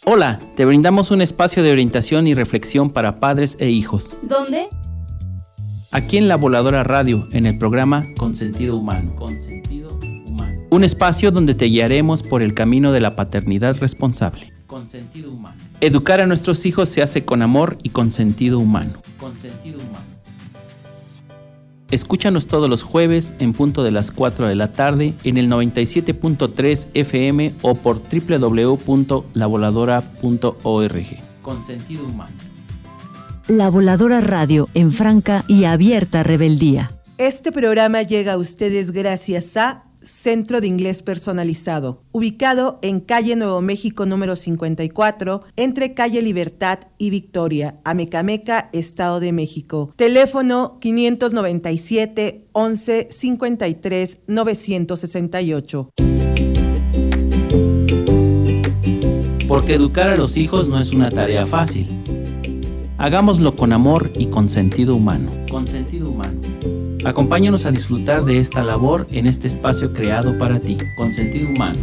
Hola, te brindamos un espacio de orientación y reflexión para padres e hijos. ¿Dónde? Aquí en La Voladora Radio, en el programa Con Sentido Humano. Un espacio donde te guiaremos por el camino de la paternidad responsable. Con sentido humano. Educar a nuestros hijos se hace con amor y con sentido humano. Escúchanos todos los jueves en punto de las 4 de la tarde en el 97.3 FM o por www.lavoladora.org. Con sentido humano. La Voladora Radio, en franca y abierta rebeldía. Este programa llega a ustedes gracias a Centro de Inglés Personalizado, ubicado en calle Nuevo México número 54, entre calle Libertad y Victoria, Amecameca, Estado de México. Teléfono 597 11 53 968. Porque educar a los hijos no es una tarea fácil. Hagámoslo con amor y con sentido humano. Acompáñanos a disfrutar de esta labor en este espacio creado para ti, con sentido humano.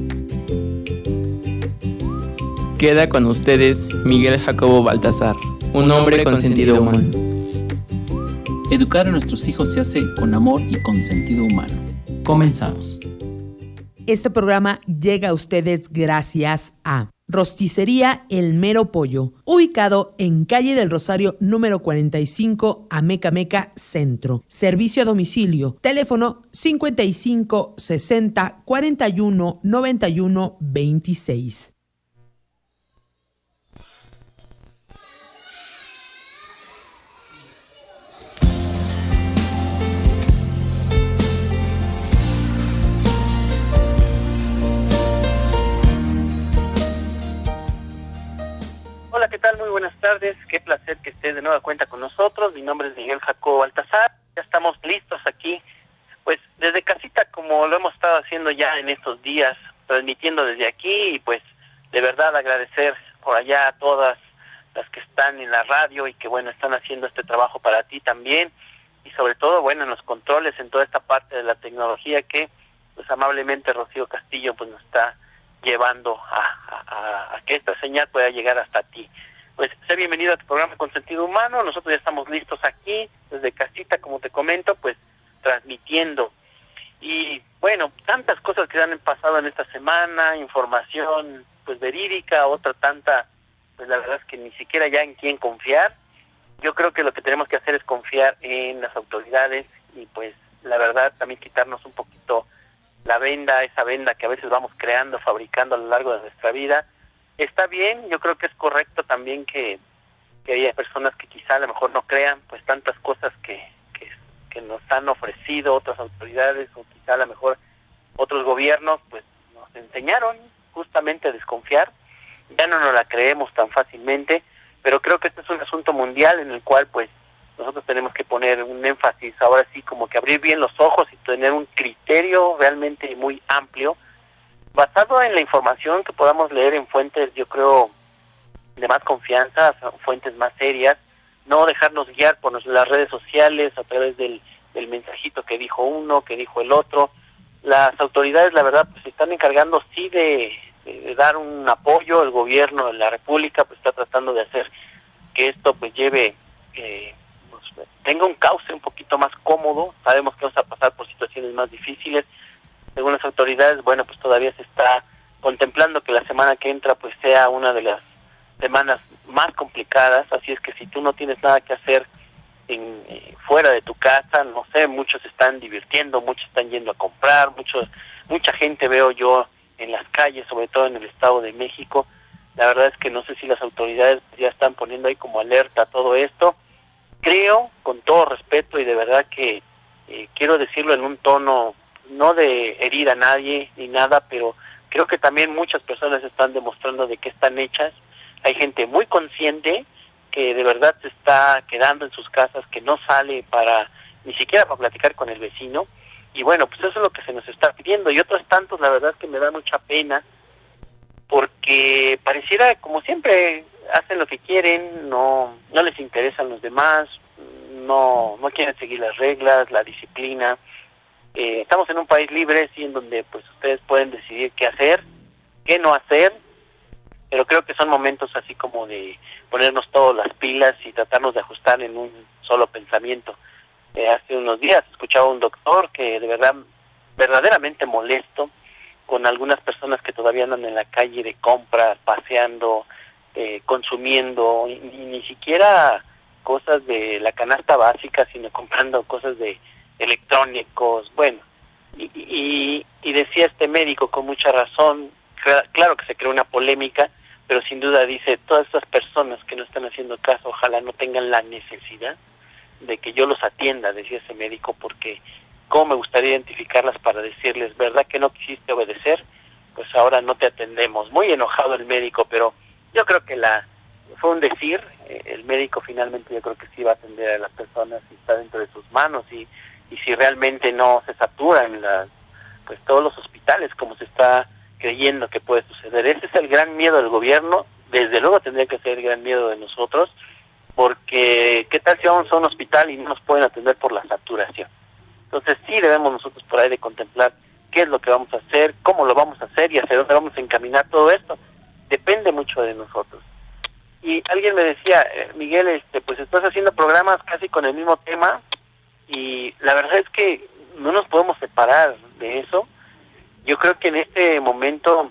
Queda con ustedes Miguel Jacobo Baltasar, un hombre con sentido humano. Educar a nuestros hijos se hace con amor y con sentido humano. Comenzamos. Este programa llega a ustedes gracias a Rosticería El Mero Pollo, ubicado en calle del Rosario número 45, Amecameca Centro. Servicio a domicilio, teléfono 55 60 41 91 26. Hola, ¿qué tal? Muy buenas tardes. Qué placer que estés de nueva cuenta con nosotros. Mi nombre es Miguel Jacobo Baltasar. Ya estamos listos aquí, pues desde casita, como lo hemos estado haciendo ya en estos días, transmitiendo desde aquí, y pues de verdad agradecer por allá a todas las que están en la radio y que bueno, están haciendo este trabajo para ti también, y sobre todo bueno, en los controles, en toda esta parte de la tecnología que pues amablemente Rocío Castillo pues nos está llevando a que esta señal pueda llegar hasta ti. Pues sé bienvenido a tu programa Con Sentido Humano. Nosotros ya estamos listos aquí, desde casita, como te comento, pues transmitiendo. Y bueno, tantas cosas que han pasado en esta semana, información pues verídica, otra tanta, pues la verdad es que ni siquiera ya en quién confiar. Yo creo que lo que tenemos que hacer es confiar en las autoridades y pues la verdad también quitarnos un poquito la venda, esa venda que a veces vamos creando, fabricando a lo largo de nuestra vida. Está bien, yo creo que es correcto también que haya personas que quizá a lo mejor no crean pues tantas cosas que nos han ofrecido otras autoridades, o quizá a lo mejor otros gobiernos pues nos enseñaron justamente a desconfiar. Ya no nos la creemos tan fácilmente, pero creo que este es un asunto mundial en el cual pues nosotros tenemos que poner un énfasis, ahora sí, como que abrir bien los ojos y tener un criterio realmente muy amplio, basado en la información que podamos leer en fuentes, yo creo, de más confianza, fuentes más serias, no dejarnos guiar por las redes sociales a través del mensajito que dijo uno, que dijo el otro. Las autoridades, la verdad, pues se están encargando sí de dar un apoyo. El gobierno de la República pues está tratando de hacer que esto pues lleve tenga un cauce un poquito más cómodo. Sabemos que vamos a pasar por situaciones más difíciles. Según las autoridades, bueno, pues todavía se está contemplando que la semana que entra pues sea una de las semanas más complicadas, así es que si tú no tienes nada que hacer fuera de tu casa, no sé, muchos están divirtiendo, muchos están yendo a comprar, mucha gente veo yo en las calles, sobre todo en el Estado de México. La verdad es que no sé si las autoridades ya están poniendo ahí como alerta a todo esto. Creo, con todo respeto y de verdad que quiero decirlo en un tono no de herir a nadie ni nada, pero creo que también muchas personas están demostrando de qué están hechas. Hay gente muy consciente que de verdad se está quedando en sus casas, que no sale ni siquiera para platicar con el vecino, y bueno, pues eso es lo que se nos está pidiendo. Y otros tantos, la verdad es que me da mucha pena, porque pareciera, como siempre, hacen lo que quieren, no les interesan los demás, no quieren seguir las reglas, la disciplina. Estamos en un país libre, sí, en donde pues ustedes pueden decidir qué hacer, qué no hacer, pero creo que son momentos así como de ponernos todas las pilas y tratarnos de ajustar en un solo pensamiento. Hace unos días escuchaba a un doctor que de verdad, verdaderamente molesto con algunas personas que todavía andan en la calle de compras, paseando, consumiendo, y ni siquiera cosas de la canasta básica, sino comprando cosas de electrónicos, bueno, y decía este médico con mucha razón, claro que se creó una polémica, pero sin duda dice, todas estas personas que no están haciendo caso, ojalá no tengan la necesidad de que yo los atienda, decía ese médico, porque cómo me gustaría identificarlas para decirles, ¿verdad que no quisiste obedecer? Pues ahora no te atendemos. Muy enojado el médico, pero yo creo que fue un decir, el médico finalmente yo creo que sí va a atender a las personas y está dentro de sus manos, y si realmente no se saturan pues todos los hospitales como se está creyendo que puede suceder. Ese es el gran miedo del gobierno, desde luego tendría que ser el gran miedo de nosotros, porque ¿qué tal si vamos a un hospital y no nos pueden atender por la saturación? Entonces sí debemos nosotros por ahí de contemplar qué es lo que vamos a hacer, cómo lo vamos a hacer y hacia dónde vamos a encaminar todo esto. Depende mucho de nosotros. Y alguien me decía, Miguel, pues estás haciendo programas casi con el mismo tema, y la verdad es que no nos podemos separar de eso. Yo creo que en este momento,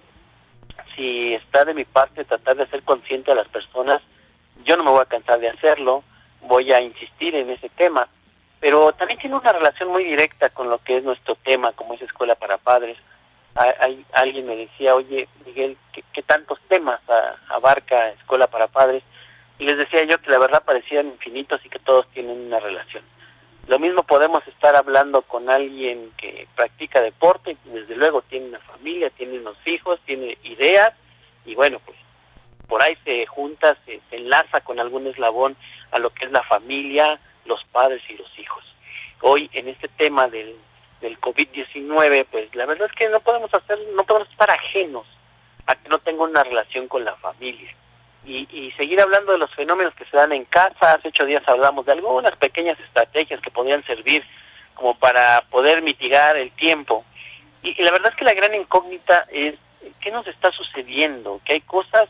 si está de mi parte tratar de hacer consciente a las personas, yo no me voy a cansar de hacerlo, voy a insistir en ese tema, pero también tiene una relación muy directa con lo que es nuestro tema, como es Escuela para Padres. Alguien me decía, oye, Miguel, ¿qué tantos temas abarca Escuela para Padres? Y les decía yo que la verdad parecían infinitos y que todos tienen una relación. Lo mismo podemos estar hablando con alguien que practica deporte, desde luego tiene una familia, tiene unos hijos, tiene ideas, y bueno, pues por ahí se junta, se enlaza con algún eslabón a lo que es la familia, los padres y los hijos. Hoy en este tema del COVID-19, pues la verdad es que no podemos estar ajenos a que no tenga una relación con la familia. Y seguir hablando de los fenómenos que se dan en casa. Hace 8 días hablamos de algunas pequeñas estrategias que podrían servir como para poder mitigar el tiempo. Y la verdad es que la gran incógnita es ¿qué nos está sucediendo? Que hay cosas,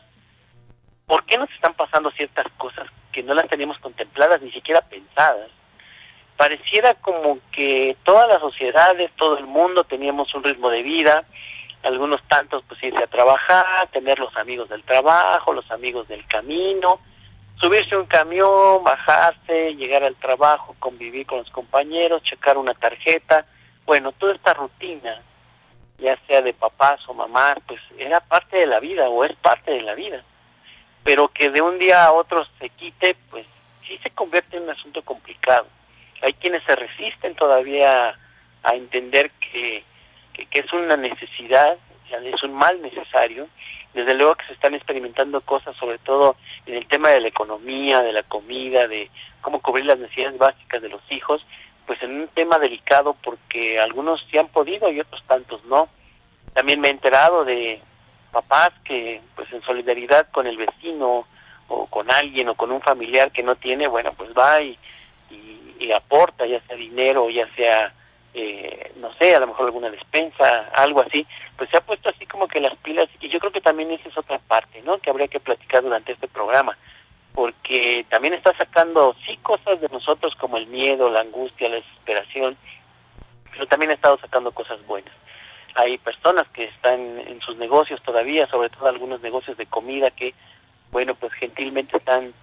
¿por qué nos están pasando ciertas cosas que no las teníamos contempladas, ni siquiera pensadas? Pareciera como que todas las sociedades, todo el mundo teníamos un ritmo de vida, algunos tantos pues irse a trabajar, tener los amigos del trabajo, los amigos del camino, subirse a un camión, bajarse, llegar al trabajo, convivir con los compañeros, checar una tarjeta. Bueno, toda esta rutina, ya sea de papás o mamás, pues era parte de la vida o es parte de la vida. Pero que de un día a otro se quite, pues sí se convierte en un asunto complicado. Hay quienes se resisten todavía a entender que es una necesidad, es un mal necesario. Desde luego que se están experimentando cosas, sobre todo en el tema de la economía, de la comida, de cómo cubrir las necesidades básicas de los hijos, pues en un tema delicado porque algunos sí han podido y otros tantos no. También me he enterado de papás que pues en solidaridad con el vecino o con alguien o con un familiar que no tiene, bueno, pues va y aporta, ya sea dinero, ya sea no sé, a lo mejor alguna despensa, algo así, pues se ha puesto así como que las pilas, y yo creo que también esa es otra parte, ¿no?, que habría que platicar durante este programa, porque también está sacando, sí, cosas de nosotros como el miedo, la angustia, la desesperación, pero también ha estado sacando cosas buenas. Hay personas que están en sus negocios todavía, sobre todo algunos negocios de comida que, bueno, pues gentilmente están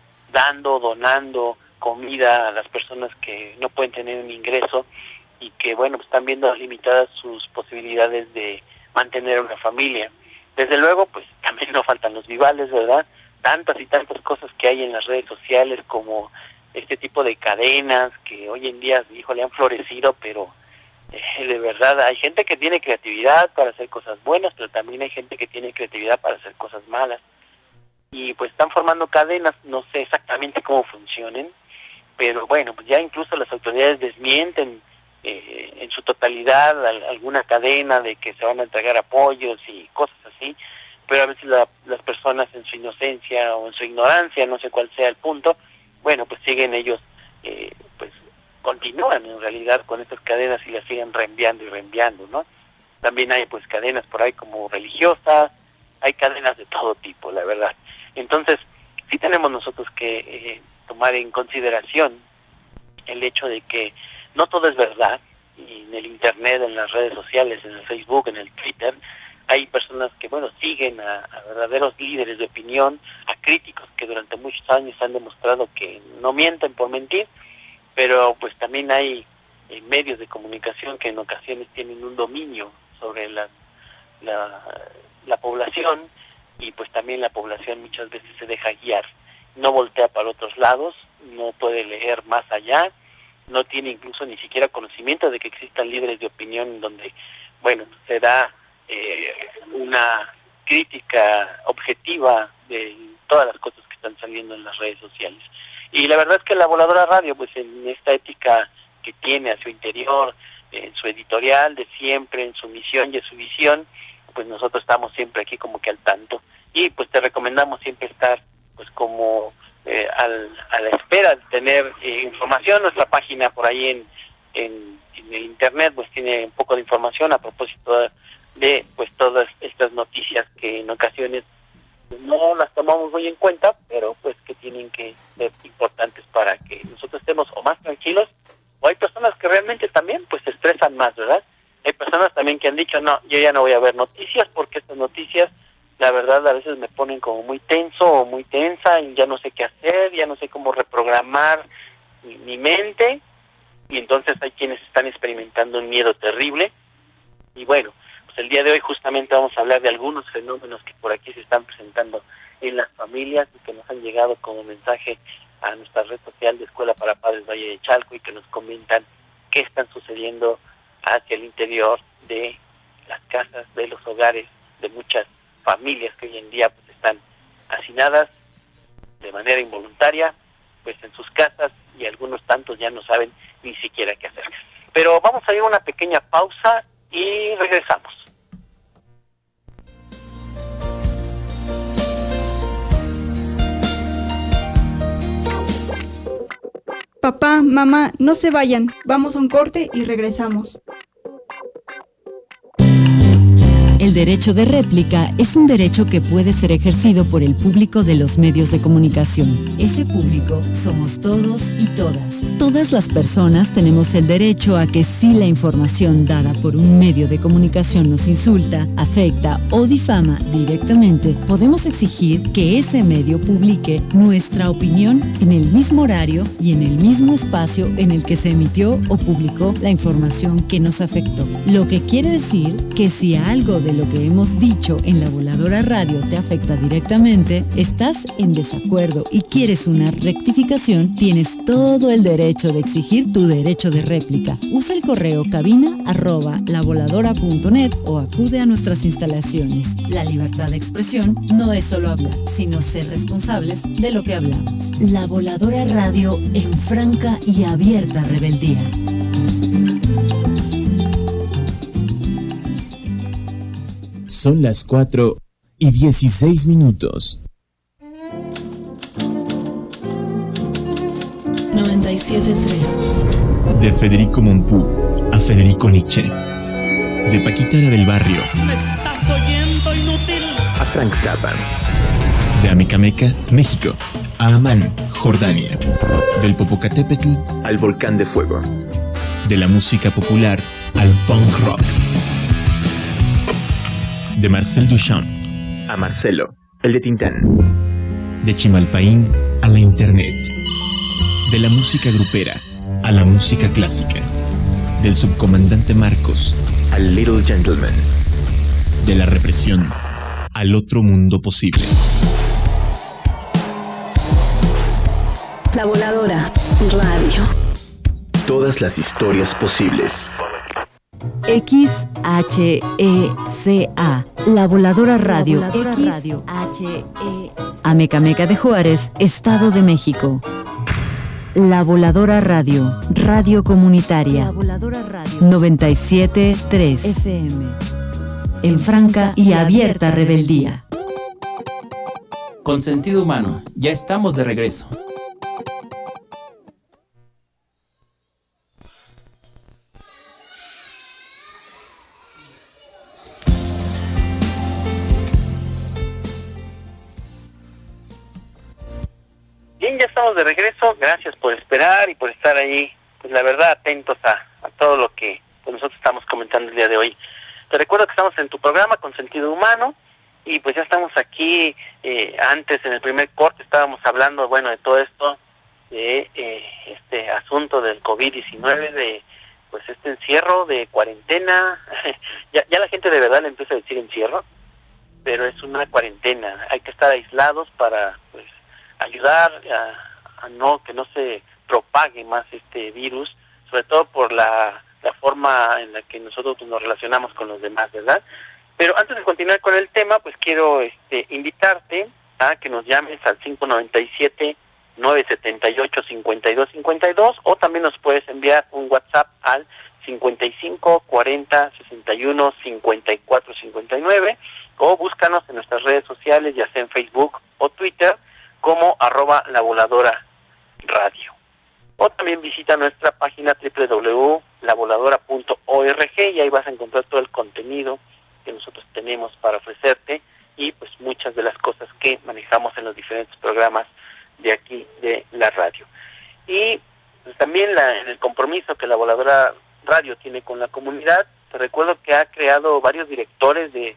donando comida a las personas que no pueden tener un ingreso, y que, bueno, pues están viendo limitadas sus posibilidades de mantener una familia. Desde luego, pues también no faltan los vivales, ¿verdad? Tantas y tantas cosas que hay en las redes sociales, como este tipo de cadenas que hoy en día, híjole, han florecido, pero de verdad hay gente que tiene creatividad para hacer cosas buenas, pero también hay gente que tiene creatividad para hacer cosas malas. Y pues están formando cadenas, no sé exactamente cómo funcionen, pero bueno, pues ya incluso las autoridades desmienten en su totalidad alguna cadena de que se van a entregar apoyos y cosas así, pero a veces las personas en su inocencia o en su ignorancia, no sé cuál sea el punto, bueno, pues siguen ellos, pues continúan en realidad con estas cadenas y las siguen reenviando, ¿no? También hay pues cadenas por ahí como religiosas, hay cadenas de todo tipo, la verdad. Entonces, sí tenemos nosotros que tomar en consideración el hecho de que no todo es verdad, y en el internet, en las redes sociales, en el Facebook, en el Twitter, hay personas que, siguen a verdaderos líderes de opinión, a críticos que durante muchos años han demostrado que no mienten por mentir, pero pues también hay medios de comunicación que en ocasiones tienen un dominio sobre la población, y pues también la población muchas veces se deja guiar, no voltea para otros lados, no puede leer más allá, no tiene incluso ni siquiera conocimiento de que existan líderes de opinión donde, se da una crítica objetiva de todas las cosas que están saliendo en las redes sociales. Y la verdad es que la Voladora Radio, pues en esta ética que tiene a su interior, en su editorial de siempre, en su misión y en su visión, pues nosotros estamos siempre aquí como que al tanto. Y pues te recomendamos siempre estar pues como a la espera de tener información. Nuestra página por ahí en el internet pues tiene un poco de información a propósito de pues todas estas noticias que en ocasiones no las tomamos muy en cuenta, pero pues que tienen que ser importantes para que nosotros estemos o más tranquilos, o hay personas que realmente también pues se estresan más, ¿verdad? Hay personas también que han dicho, no, yo ya no voy a ver noticias porque estas noticias, la verdad, a veces me ponen como muy tenso o muy tensa y ya no sé qué hacer, ya no sé cómo reprogramar mi mente, y entonces hay quienes están experimentando un miedo terrible. Y bueno, pues el día de hoy justamente vamos a hablar de algunos fenómenos que por aquí se están presentando en las familias y que nos han llegado como mensaje a nuestra red social de Escuela para Padres Valle de Chalco, y que nos comentan qué están sucediendo hacia el interior de las casas, de los hogares, de muchas familias que hoy en día pues están hacinadas de manera involuntaria pues en sus casas, y algunos tantos ya no saben ni siquiera qué hacer. Pero vamos a ir a una pequeña pausa y regresamos. Papá, mamá, no se vayan. Vamos a un corte y regresamos. El derecho de réplica es un derecho que puede ser ejercido por el público de los medios de comunicación. Ese público somos todos y todas. Todas las personas tenemos el derecho a que si la información dada por un medio de comunicación nos insulta, afecta o difama directamente, podemos exigir que ese medio publique nuestra opinión en el mismo horario y en el mismo espacio en el que se emitió o publicó la información que nos afectó. Lo que quiere decir que si algo de lo que hemos dicho en la Voladora Radio te afecta directamente, estás en desacuerdo y quieres una rectificación, tienes todo el derecho de exigir tu derecho de réplica. Usa el correo cabina@lavoladora.net o acude a nuestras instalaciones. La libertad de expresión no es solo hablar, sino ser responsables de lo que hablamos. La Voladora Radio en franca y abierta rebeldía. Son las 4:16. 97.3. De Federico Mompou a Federico Nietzsche. De Paquita del Barrio. ¿Me estás oyendo, inútil? A Frank Zappa. De Amecameca, México, a Amán, Jordania. Del Popocatépetl al Volcán de Fuego. De la música popular al punk rock. De Marcel Duchamp a Marcelo, el de Tintán. De Chimalpaín a la internet. De la música grupera a la música clásica. Del subcomandante Marcos al Little Gentleman. De la represión al otro mundo posible. La Voladora Radio. Todas las historias posibles. XHECA, La Voladora Radio. Amecameca de Juárez, Estado de México. La Voladora Radio, radio comunitaria. 97.3 FM. En franca y abierta rebeldía. Con sentido humano, ya estamos de regreso. Bien, ya estamos de regreso. Gracias por esperar y por estar ahí, pues la verdad, atentos a todo lo que pues, nosotros estamos comentando el día de hoy. Te recuerdo que estamos en tu programa Con Sentido Humano y pues ya estamos aquí. Antes, en el primer corte, estábamos hablando, bueno, de todo esto, de este asunto del COVID-19, de pues este encierro, de cuarentena. ya la gente de verdad le empieza a decir encierro, pero es una cuarentena. Hay que estar aislados para pues ayudar a no que no se propague más este virus, sobre todo por la forma en la que nosotros nos relacionamos con los demás, ¿verdad? Pero antes de continuar con el tema, pues quiero invitarte a que nos llames al 597-978-5252 o también nos puedes enviar un WhatsApp al 55 40 61 54 59 o búscanos en nuestras redes sociales, ya sea en Facebook o Twitter, como @lavoladora radio. O también visita nuestra página www.lavoladora.org y ahí vas a encontrar todo el contenido que nosotros tenemos para ofrecerte y pues muchas de las cosas que manejamos en los diferentes programas de aquí de la radio. Y pues, también en el compromiso que la Voladora Radio tiene con la comunidad, te recuerdo que ha creado varios directorios de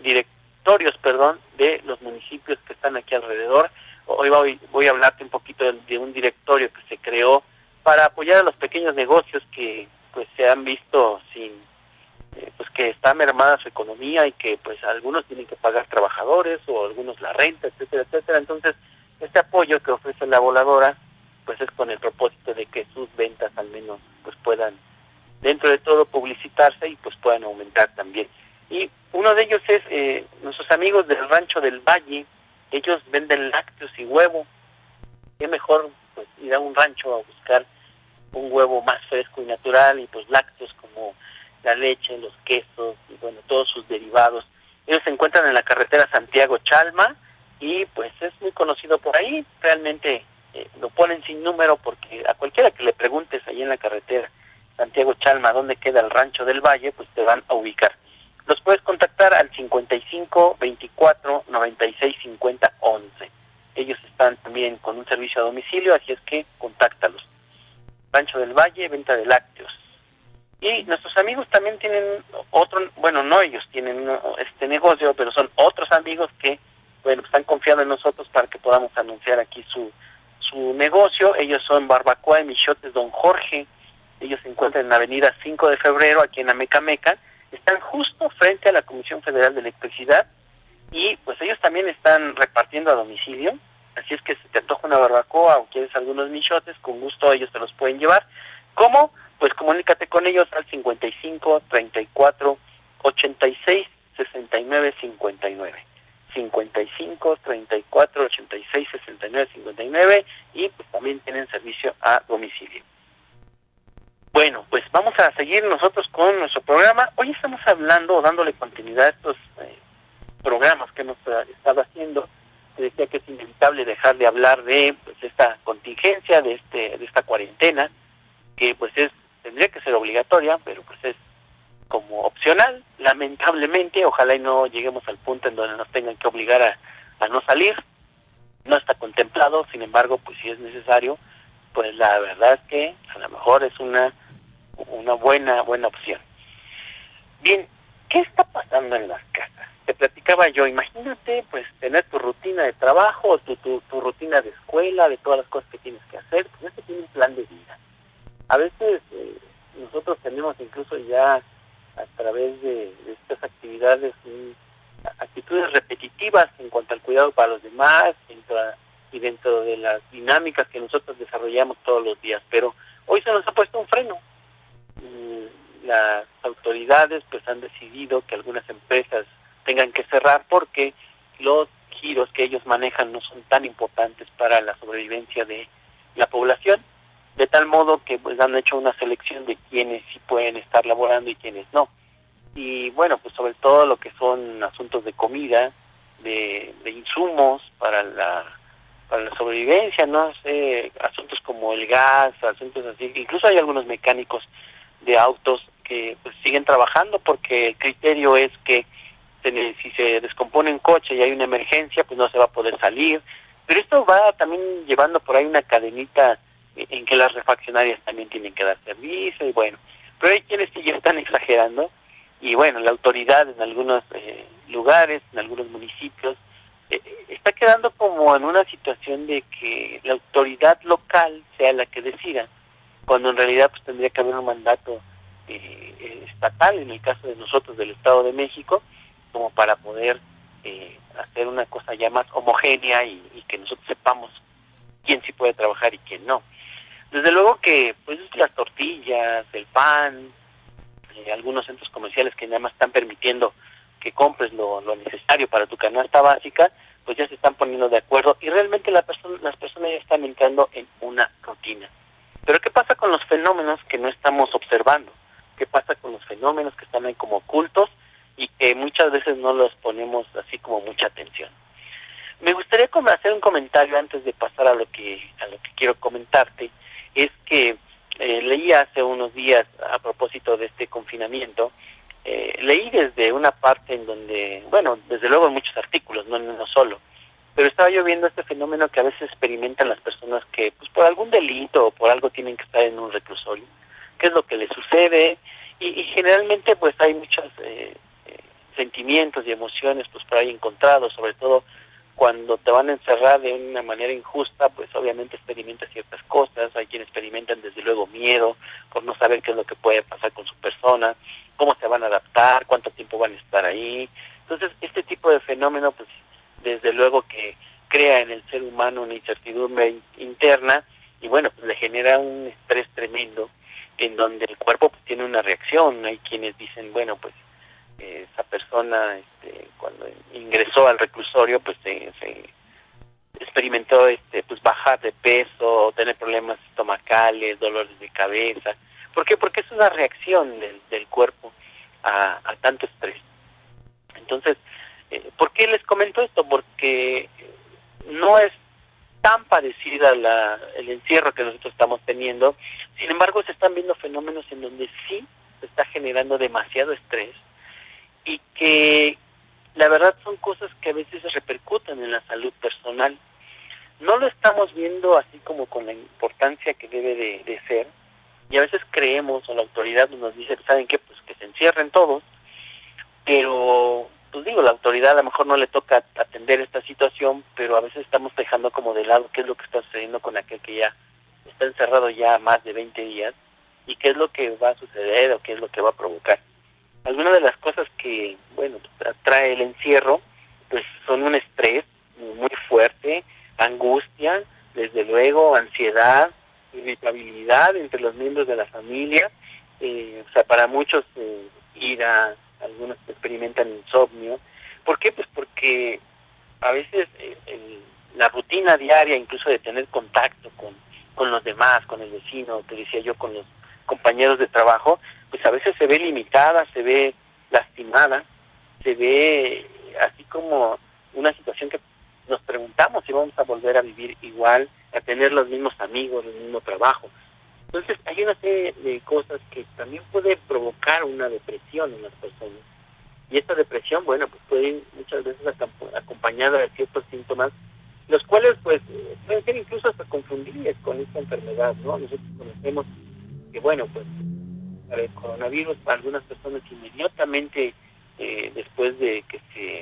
los municipios que están aquí alrededor. Hoy voy a hablarte un poquito de un directorio que se creó para apoyar a los pequeños negocios que pues se han visto pues que está mermada su economía y que pues algunos tienen que pagar trabajadores o algunos la renta, etcétera, etcétera. Entonces, este apoyo que ofrece la Voladora pues es con el propósito de que sus ventas al menos pues puedan dentro de todo publicitarse y pues puedan aumentar también. Y uno de ellos es nuestros amigos del Rancho del Valle. Ellos venden lácteos y huevo. Qué mejor pues ir a un rancho a buscar un huevo más fresco y natural y pues lácteos como la leche, los quesos y bueno, todos sus derivados. Ellos se encuentran en la carretera Santiago-Chalma y pues es muy conocido por ahí. Realmente lo ponen sin número porque a cualquiera que le preguntes ahí en la carretera Santiago-Chalma dónde queda el Rancho del Valle, pues te van a ubicar. Los puedes contactar al 55 24 96 50 11. Ellos están también con un servicio a domicilio, así es que contáctalos. Rancho del Valle, venta de lácteos. Y nuestros amigos también tienen otro, bueno, no ellos tienen este negocio, pero son otros amigos que, bueno, están confiando en nosotros para que podamos anunciar aquí su negocio. Ellos son Barbacoa y Michotes Don Jorge. Ellos se encuentran en la avenida 5 de febrero, aquí en Amecameca. Están justo frente a la Comisión Federal de Electricidad y pues ellos también están repartiendo a domicilio, así es que si te antoja una barbacoa o quieres algunos michotes, con gusto ellos te los pueden llevar. ¿Cómo? Pues comunícate con ellos al 55 34 86 69 59. 55 34 86 69 59 y pues también tienen servicio a domicilio. Bueno, pues vamos a seguir nosotros con nuestro programa. Hoy estamos hablando o dándole continuidad a estos programas que hemos estado haciendo. Te decía que es inevitable dejar de hablar de pues, esta contingencia, de esta cuarentena, que pues tendría que ser obligatoria, pero pues es como opcional, lamentablemente. Ojalá y no lleguemos al punto en donde nos tengan que obligar a no salir. No está contemplado, sin embargo, pues si es necesario, pues la verdad es que a lo mejor es una buena opción. Bien, ¿qué está pasando en las casas? Te platicaba yo, imagínate pues tener tu rutina de trabajo, tu rutina de escuela, de todas las cosas que tienes que hacer, pues esto tiene un plan de vida. A veces nosotros tenemos incluso ya a través de estas actividades actitudes repetitivas en cuanto al cuidado para los demás y dentro de las dinámicas que nosotros desarrollamos todos los días, pero hoy se nos ha puesto un freno. Las autoridades pues han decidido que algunas empresas tengan que cerrar porque los giros que ellos manejan no son tan importantes para la sobrevivencia de la población, de tal modo que pues han hecho una selección de quienes sí pueden estar laborando y quienes no. Y bueno, pues sobre todo lo que son asuntos de comida, de insumos para la sobrevivencia, no sé, asuntos como el gas, asuntos así. Incluso hay algunos mecánicos de autos que pues siguen trabajando porque el criterio es que si se descompone un coche y hay una emergencia, pues no se va a poder salir. Pero esto va también llevando por ahí una cadenita en que las refaccionarias también tienen que dar servicio, y bueno, pero hay quienes sí ya están exagerando, y bueno, la autoridad en algunos lugares, en algunos municipios, está quedando como en una situación de que la autoridad local sea la que decida, cuando en realidad pues tendría que haber un mandato estatal, en el caso de nosotros del Estado de México, como para poder hacer una cosa ya más homogénea y que nosotros sepamos quién sí puede trabajar y quién no. Desde luego que pues las tortillas, el pan, algunos centros comerciales que nada más están permitiendo que compres lo necesario para tu canasta básica, pues ya se están poniendo de acuerdo y realmente las personas ya están entrando en una rutina. Pero ¿qué pasa con los fenómenos que no estamos observando? ¿Qué pasa con los fenómenos que están ahí como ocultos y que muchas veces no los ponemos así como mucha atención? Me gustaría hacer un comentario antes de pasar a lo que quiero comentarte. Es que leí hace unos días, a propósito de este confinamiento, leí desde una parte en donde, bueno, desde luego en muchos artículos, no en uno solo, pero estaba yo viendo este fenómeno que a veces experimentan las personas que pues por algún delito o por algo tienen que estar en un reclusorio. ¿Qué es lo que les sucede? Y generalmente pues hay muchos sentimientos y emociones pues por ahí encontrados, sobre todo cuando te van a encerrar de una manera injusta, pues obviamente experimentas ciertas cosas. Hay quienes experimentan desde luego miedo por no saber qué es lo que puede pasar con su persona, cómo se van a adaptar, cuánto tiempo van a estar ahí. Entonces este tipo de fenómeno pues desde luego que crea en el ser humano una incertidumbre interna y bueno, pues le genera un estrés tremendo en donde el cuerpo pues tiene una reacción. Hay quienes dicen, bueno, pues esa persona cuando ingresó al reclusorio pues se experimentó pues bajar de peso, tener problemas estomacales, dolores de cabeza. ¿Por qué? Porque es una reacción del cuerpo a tanto estrés. Entonces, ¿por qué les comento esto? Porque no es tan parecida el encierro que nosotros estamos teniendo. Sin embargo, se están viendo fenómenos en donde sí se está generando demasiado estrés y que la verdad son cosas que a veces repercuten en la salud personal. No lo estamos viendo así como con la importancia que debe de ser, y a veces creemos, o la autoridad nos dice, ¿saben qué? Pues que se encierren todos, pero pues digo, la autoridad a lo mejor no le toca atender esta situación, pero a veces estamos dejando como de lado qué es lo que está sucediendo con aquel que ya está encerrado ya más de 20 días, y qué es lo que va a suceder o qué es lo que va a provocar. Algunas de las cosas que, bueno, trae el encierro, pues son un estrés muy fuerte, angustia, desde luego, ansiedad, irritabilidad entre los miembros de la familia. O sea, para muchos algunos experimentan insomnio. ¿Por qué? Pues porque a veces la rutina diaria, incluso de tener contacto con los demás, con el vecino, te decía yo, con los compañeros de trabajo, pues a veces se ve limitada, se ve lastimada, se ve así como una situación que nos preguntamos si vamos a volver a vivir igual, a tener los mismos amigos, el mismo trabajo. Entonces hay una serie de cosas que también puede provocar una depresión en las personas. Y esta depresión, bueno, pues puede ir muchas veces acompañada de ciertos síntomas, los cuales pues pueden ser incluso hasta confundibles con esta enfermedad, ¿no? Nosotros conocemos que, bueno, pues para el coronavirus, para algunas personas inmediatamente después de que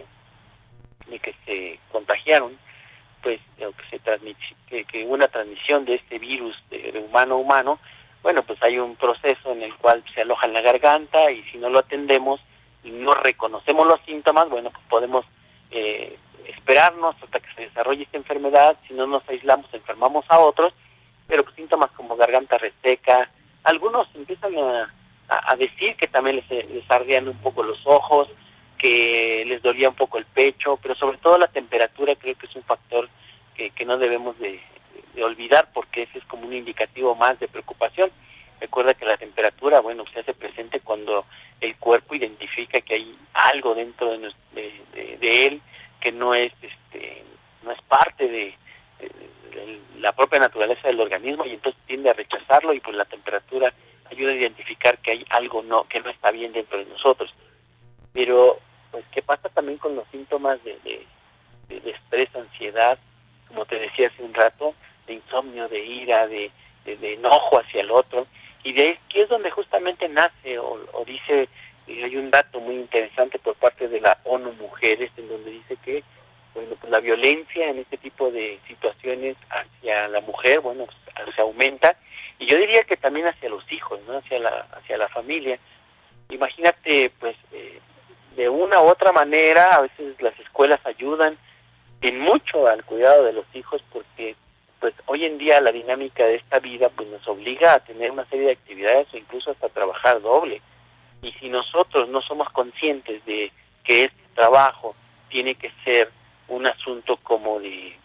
se contagiaron, pues que una transmisión de este virus de humano a humano, bueno, pues hay un proceso en el cual se aloja en la garganta, y si no lo atendemos y no reconocemos los síntomas, bueno, pues podemos esperarnos hasta que se desarrolle esta enfermedad. Si no nos aislamos, enfermamos a otros, pero pues síntomas como garganta reseca, algunos empiezan a decir que también les ardían un poco los ojos, que les dolía un poco el pecho, pero sobre todo la temperatura creo que es un factor que no debemos de olvidar, porque ese es como un indicativo más de preocupación. Recuerda que la temperatura, bueno, se hace presente cuando el cuerpo identifica que hay algo dentro de él que no es parte de la propia naturaleza del organismo, y entonces tiende a rechazarlo, y pues la temperatura ayuda a identificar que hay algo que no está bien dentro de nosotros. Pero pues qué pasa también con los síntomas de estrés, ansiedad, como te decía hace un rato, de insomnio, de ira, de enojo hacia el otro, y de aquí es donde justamente nace, o dice, hay un dato muy interesante por parte de la ONU Mujeres, en donde dice que, bueno, pues la violencia en este tipo de situaciones hacia la mujer, bueno, pues, se aumenta, y yo diría que también hacia los hijos, ¿no? Hacia la familia. Imagínate, pues, de una u otra manera, a veces las escuelas ayudan en mucho al cuidado de los hijos, porque pues hoy en día la dinámica de esta vida pues nos obliga a tener una serie de actividades o incluso hasta trabajar doble. Y si nosotros no somos conscientes de que este trabajo tiene que ser un asunto como de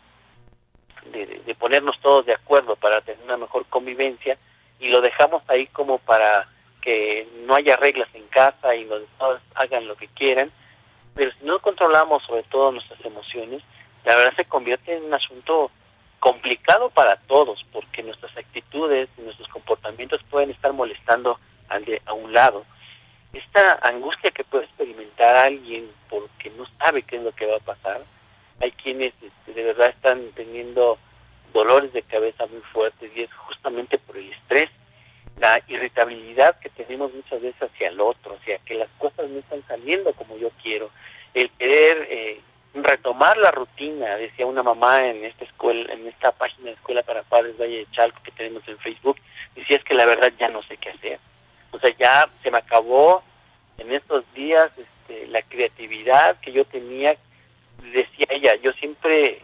ponernos todos de acuerdo para tener una mejor convivencia, y lo dejamos ahí como para que no haya reglas en casa y los todos hagan lo que quieran, pero si no controlamos sobre todo nuestras emociones, la verdad se convierte en un asunto complicado para todos, porque nuestras actitudes y nuestros comportamientos pueden estar molestando a un lado. Esta angustia que puede experimentar alguien porque no sabe qué es lo que va a pasar, hay quienes de verdad están teniendo dolores de cabeza muy fuertes, y es justamente por el estrés, la irritabilidad que tenemos muchas veces hacia el otro, hacia que las cosas no están saliendo como yo quiero, el querer retomar la rutina. Decía una mamá en esta escuela, en esta página de Escuela para Padres Valle de Chalco que tenemos en Facebook, decía, es que la verdad ya no sé qué hacer, o sea, ya se me acabó en estos días la creatividad que yo tenía. Decía ella, yo siempre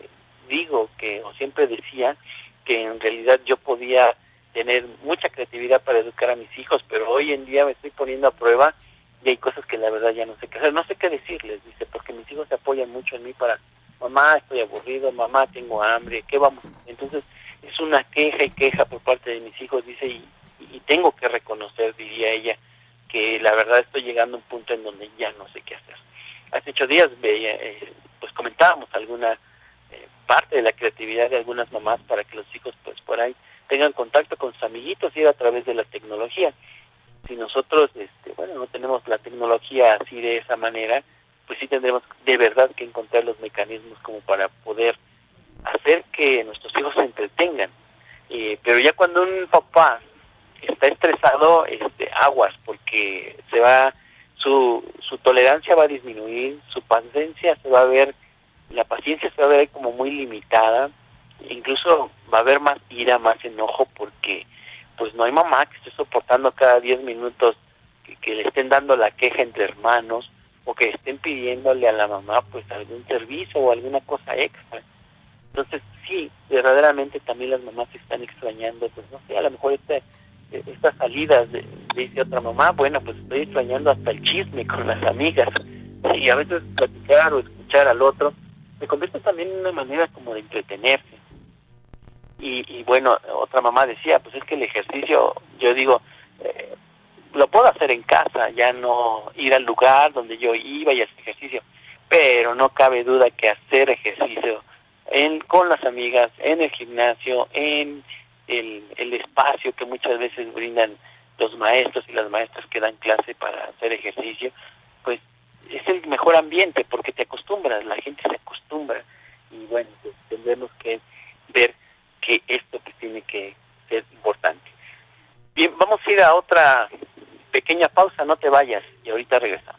siempre decía que en realidad yo podía tener mucha creatividad para educar a mis hijos, pero hoy en día me estoy poniendo a prueba y hay cosas que la verdad ya no sé qué hacer, no sé qué decirles, dice, porque mis hijos se apoyan mucho en mí para, mamá, estoy aburrido, mamá, tengo hambre, ¿qué vamos? Entonces es una queja y queja por parte de mis hijos, dice, y tengo que reconocer, diría ella, que la verdad estoy llegando a un punto en donde ya no sé qué hacer. Hace 8 días veía, pues comentábamos alguna parte de la creatividad de algunas mamás para que los hijos pues por ahí tengan contacto con sus amiguitos, y a través de la tecnología. Si nosotros no tenemos la tecnología así de esa manera, pues sí tendremos de verdad que encontrar los mecanismos como para poder hacer que nuestros hijos se entretengan. Pero ya cuando un papá está estresado, aguas, porque su tolerancia va a disminuir, su paciencia se va a ver, la paciencia se va a ver como muy limitada, incluso va a haber más ira, más enojo, porque pues no hay mamá que esté soportando cada 10 minutos que le estén dando la queja entre hermanos, o que estén pidiéndole a la mamá pues algún servicio o alguna cosa extra. Entonces sí, verdaderamente también las mamás se están extrañando, pues no sé, a lo mejor estas salidas, dice otra mamá, bueno, pues estoy extrañando hasta el chisme con las amigas, y a veces platicar o escuchar al otro se convierte también en una manera como de entretenerse. Y bueno, otra mamá decía, pues es que el ejercicio, yo digo, lo puedo hacer en casa, ya no ir al lugar donde yo iba y hacer ejercicio, pero no cabe duda que hacer ejercicio con las amigas, en el gimnasio, en el espacio que muchas veces brindan los maestros y las maestras que dan clase para hacer ejercicio, pues es el mejor ambiente, porque te acostumbras, la gente se acostumbra, y bueno, pues tendremos que ver que esto pues tiene que ser importante. Bien, vamos a ir a otra pequeña pausa, no te vayas, y ahorita regresamos.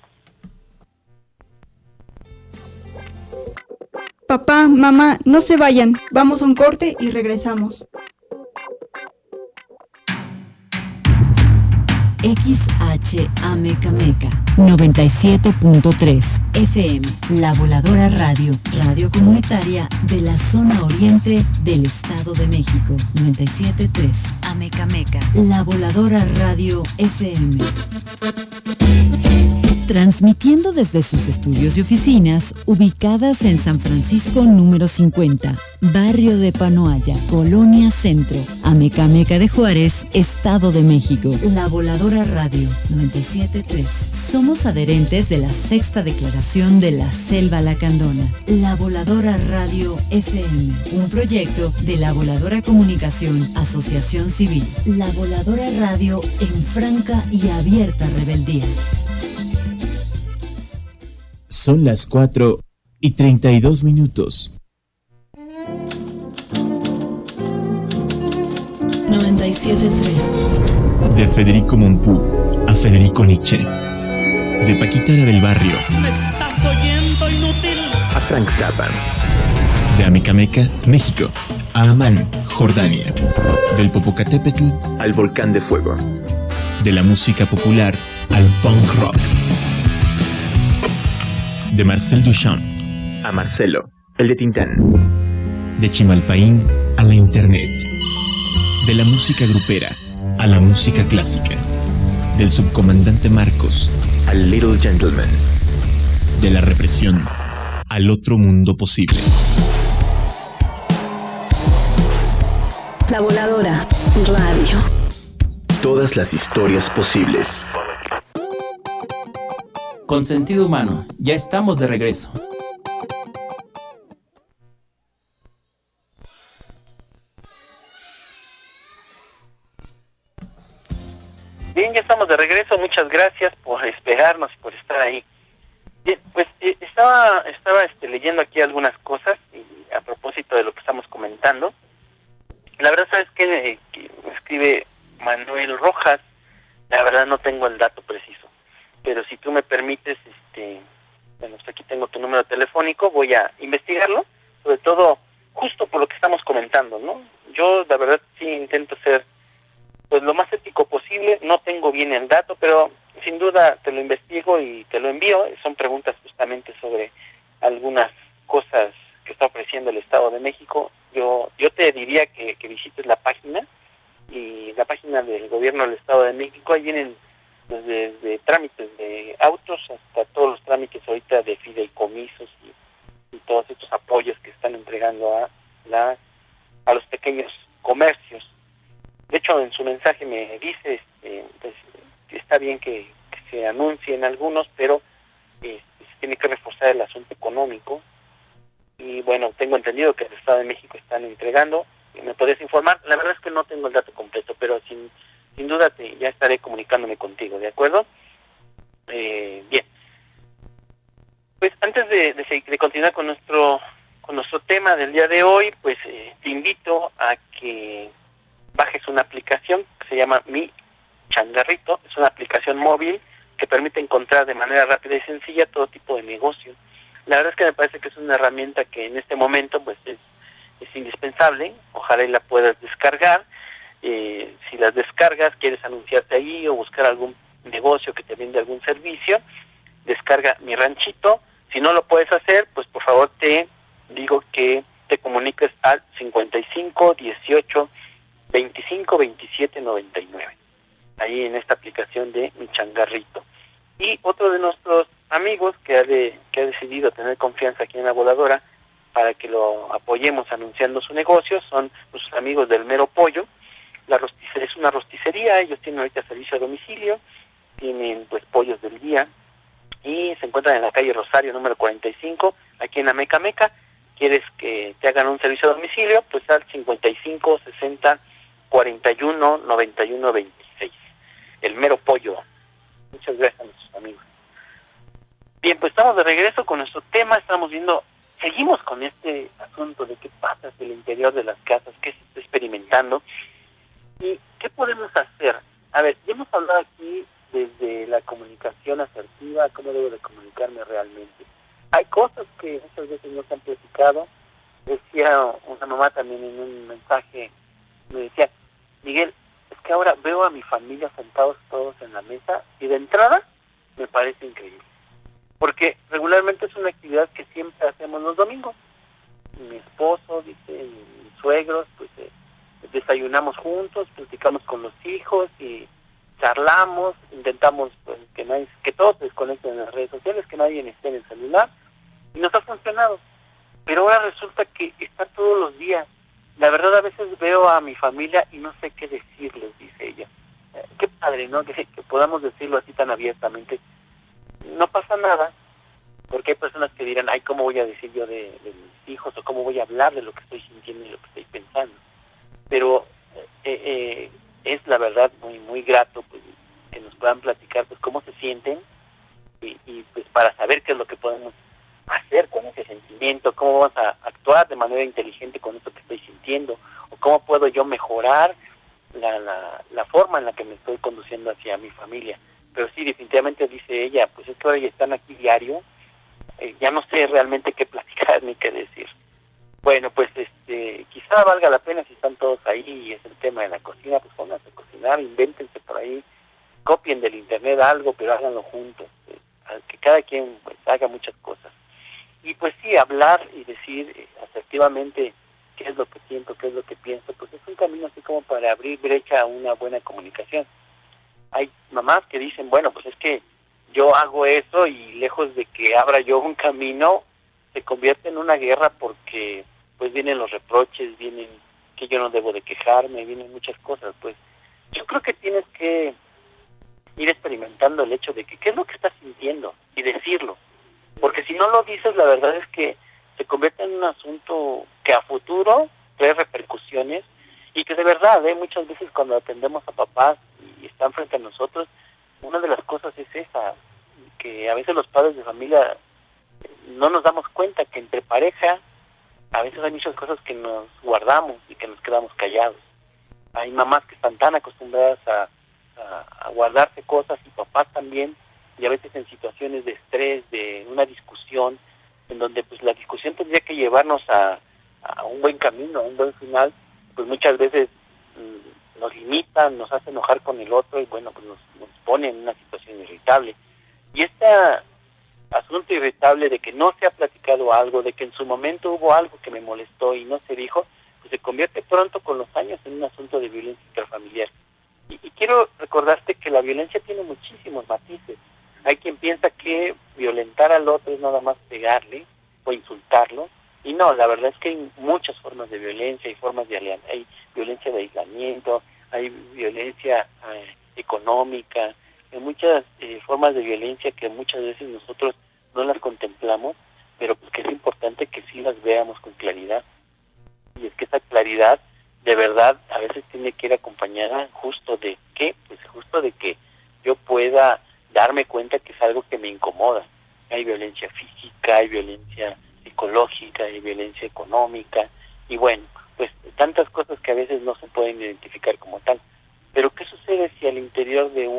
Papá, mamá, no se vayan, vamos a un corte y regresamos. XHAMECAMECA 97.3 FM, La Voladora Radio, radio comunitaria de la zona oriente del Estado de México. 97.3 Amecameca, La Voladora Radio FM. Transmitiendo desde sus estudios y oficinas ubicadas en San Francisco número 50, Barrio de Panoaya, Colonia Centro, Amecameca de Juárez, Estado de México. La Voladora Radio 97.3. Somos adherentes de la Sexta Declaración de la Selva Lacandona. La Voladora Radio FM, un proyecto de La Voladora Comunicación, Asociación Civil. La Voladora Radio en franca y abierta rebeldía. Son las 4:32. 97.3. De Federico Mompou a Federico Nietzsche. De Paquita la del Barrio ¿Me estás oyendo, inútil? a Frank Zappa. De Amecameca, México, a Amán, Jordania. Del Popocatépetl al Volcán de Fuego. De la música popular al punk rock. De Marcel Duchamp a Marcelo, el de Tintán. De Chimalpaín a la Internet. De la música grupera a la música clásica. Del subcomandante Marcos al Little Gentleman. De la represión al otro mundo posible. La Voladora Radio. Todas las historias posibles. Con sentido humano, ya estamos de regreso. Bien, ya estamos de regreso. Muchas gracias por esperarnos y por estar ahí. Bien, pues estaba leyendo aquí algunas cosas y a propósito de lo que estamos comentando. La verdad, ¿sabes qué? Que me escribe Manuel Rojas. La verdad no tengo el dato preciso, pero si tú me permites, bueno, pues aquí tengo tu número telefónico, voy a investigarlo, sobre todo justo por lo que estamos comentando, ¿no? Yo la verdad sí intento ser pues lo más ético posible, no tengo bien el dato, pero sin duda te lo investigo y te lo envío. Son preguntas justamente sobre algunas cosas que está ofreciendo el Estado de México. Yo te diría que visites la página, y la página del gobierno del Estado de México. Ahí vienen desde trámites de autos hasta todos los trámites ahorita de fideicomisos y todos estos apoyos que están entregando a los pequeños comercios. De hecho, en su mensaje me dice pues, que está bien que se anuncien algunos, pero se tiene que reforzar el asunto económico. Y bueno, tengo entendido que el Estado de México están entregando. ¿Me podrías informar? La verdad es que no tengo el dato completo, pero sin duda ya estaré comunicándome contigo, ¿de acuerdo? Bien. Pues antes de continuar con nuestro tema del día de hoy, pues te invito a que bajes una aplicación que se llama Mi Changarrito. Es una aplicación móvil que permite encontrar de manera rápida y sencilla todo tipo de negocio. La verdad es que me parece que es una herramienta que en este momento pues es indispensable. Ojalá y la puedas descargar. Si las descargas, quieres anunciarte ahí o buscar algún negocio que te vende algún servicio, descarga Mi Ranchito. Si no lo puedes hacer, pues por favor te digo que te comuniques al 55 18 25 27 99, ahí en esta aplicación de Mi Changarrito. Y otro de nuestros amigos que ha decidido tener confianza aquí en La Voladora para que lo apoyemos anunciando su negocio son nuestros amigos del Mero Pollo. Es una rosticería, ellos tienen ahorita servicio a domicilio, tienen pues pollos del día y se encuentran en la calle Rosario número 45, aquí en Amecameca. ¿Quieres que te hagan un servicio a domicilio? Pues al 55 60 41 91 26. El Mero Pollo. Muchas gracias a nuestros amigos. Bien, pues estamos de regreso con nuestro tema. Seguimos con este asunto de qué pasa en el interior de las casas, qué se está experimentando y qué podemos hacer. A ver, ya hemos hablado aquí desde la comunicación asertiva, cómo debo de comunicarme realmente. Hay cosas que muchas veces no se han platicado. Decía una mamá también en un mensaje, me decía: Miguel, es que ahora veo a mi familia sentados todos en la mesa y de entrada me parece increíble, porque regularmente es una actividad que siempre hacemos los domingos. Mi esposo, dice, mis suegros, pues desayunamos juntos, platicamos con los hijos y charlamos, intentamos pues, que todos se desconecten en las redes sociales, que nadie esté en el celular, y nos ha funcionado. Pero ahora resulta que está todos los días. La verdad, a veces veo a mi familia y no sé qué decirles, dice ella. Qué padre, ¿no? Que podamos decirlo así tan abiertamente. No pasa nada, porque hay personas que dirán: ay, ¿cómo voy a decir yo de mis hijos? O ¿cómo voy a hablar de lo que estoy sintiendo y lo que estoy pensando? Pero es la verdad muy, muy grato pues, que nos puedan platicar pues cómo se sienten y pues para saber qué es lo que podemos hacer con ese sentimiento, cómo vamos a actuar de manera inteligente con esto que estoy sintiendo, o cómo puedo yo mejorar la forma en la que me estoy conduciendo hacia mi familia. Pero sí, definitivamente dice ella, pues es que ahora ya están aquí diario, ya no sé realmente qué platicar ni qué decir. Bueno, pues quizá valga la pena si están todos ahí y es el tema de la cocina, pues pónganse a cocinar, invéntense por ahí, copien del internet algo, pero háganlo juntos, que cada quien pues haga muchas cosas. Y pues sí, hablar y decir asertivamente qué es lo que siento, qué es lo que pienso, pues es un camino así como para abrir brecha a una buena comunicación. Hay mamás que dicen, bueno, pues es que yo hago eso y lejos de que abra yo un camino, se convierte en una guerra porque pues vienen los reproches, vienen que yo no debo de quejarme, vienen muchas cosas. Pues yo creo que tienes que ir experimentando el hecho de que qué es lo que estás sintiendo y decirlo, porque si no lo dices, la verdad es que se convierte en un asunto que a futuro trae repercusiones y que de verdad, muchas veces cuando atendemos a papás y están frente a nosotros, una de las cosas es esa, que a veces los padres de familia no nos damos cuenta que entre pareja a veces hay muchas cosas que nos guardamos y que nos quedamos callados. Hay mamás que están tan acostumbradas a guardarse cosas y papás también, y a veces en situaciones de estrés, de una discusión, en donde pues la discusión tendría que llevarnos a un buen camino, a un buen final, pues muchas veces nos limitan, nos hace enojar con el otro y bueno, pues nos pone en una situación irritable. Y este asunto irritable de que no se ha platicado algo, de que en su momento hubo algo que me molestó y no se dijo, pues se convierte pronto con los años en un asunto de violencia intrafamiliar. Y quiero recordarte que la violencia tiene muchísimos matices. Hay quien piensa que violentar al otro es nada más pegarle o insultarlo, y no, la verdad es que hay muchas formas de violencia, hay formas de hay violencia de aislamiento, hay violencia económica, hay muchas formas de violencia que muchas veces nosotros no las contemplamos, pero pues que es importante que sí las veamos con claridad. Y es que esa claridad de verdad a veces tiene que ir acompañada justo de ¿qué? Pues justo de que yo pueda darme cuenta que es algo que me incomoda. Hay violencia física, hay violencia psicológica, hay violencia económica, y bueno, pues tantas cosas que a veces no se pueden identificar como tal. Pero ¿qué sucede si al interior de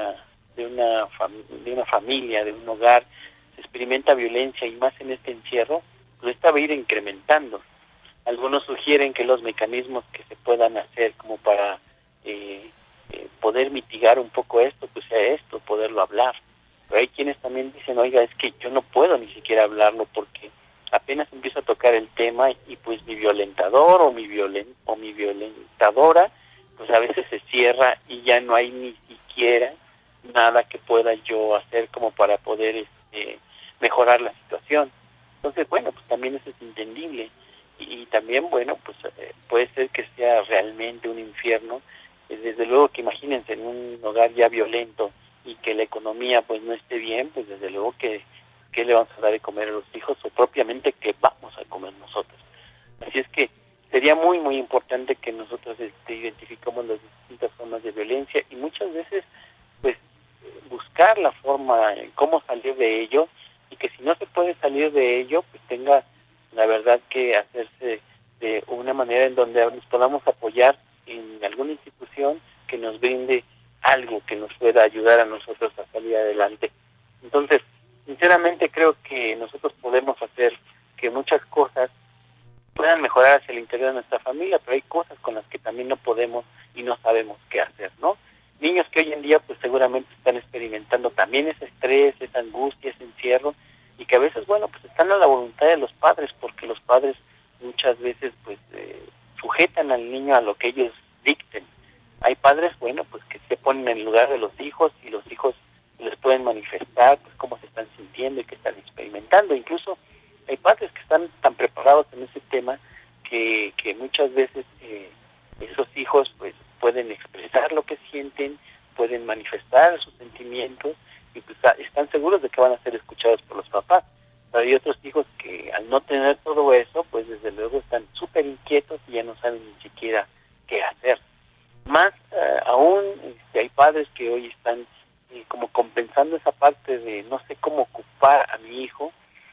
una familia, de un hogar, se experimenta violencia y más en este encierro? Pues esta va a ir incrementando. Algunos sugieren que los mecanismos que se puedan hacer como para poder mitigar un poco esto, pues sea esto, poderlo hablar. Pero hay quienes también dicen, oiga, es que yo no puedo ni siquiera hablarlo porque apenas empiezo a tocar el tema y pues mi violentador o mi violentadora, pues a veces se cierra y ya no hay ni siquiera nada que pueda yo hacer como para poder mejorar la situación. Entonces, bueno, pues también eso es entendible. Y también, bueno, pues puede ser que sea realmente un infierno. Desde luego que imagínense en un hogar ya violento y que la economía pues no esté bien, pues desde luego que ¿qué le vamos a dar de comer a los hijos o propiamente qué vamos a comer nosotros? Así es que sería muy, muy importante que nosotros identifiquemos las distintas formas de violencia y muchas veces pues buscar la forma en cómo salir de ello y que si no se puede salir de ello, pues tenga la verdad que hacerse de una manera en donde nos podamos apoyar en alguna institución que nos brinde algo que nos pueda ayudar a nosotros a salir adelante. Entonces, sinceramente creo que nosotros podemos hacer que muchas cosas puedan mejorar hacia el interior de nuestra familia, pero hay cosas con las que también no podemos y no sabemos qué hacer, ¿no? Niños que hoy en día pues seguramente están experimentando también ese estrés, esa angustia, ese encierro, y que a veces, bueno, pues están a la voluntad de los padres, porque los padres muchas veces pues sujetan al niño a lo que ellos dicten. Hay padres, bueno, pues que se ponen en el lugar de los hijos y los hijos les pueden manifestar pues cómo se están sintiendo y qué están experimentando. Incluso hay padres que están tan preparados en ese tema que muchas veces esos hijos pues pueden expresar lo que sienten, pueden manifestar sus sentimientos y pues están seguros de que van a ser escuchados por los papás. Pero hay otros hijos que al no tener todo eso, pues desde luego están súper inquietos y ya no saben ni siquiera qué hacer. Más aún, hay padres que hoy están como compensando esa parte de no sé cómo ocupar a mi hijo.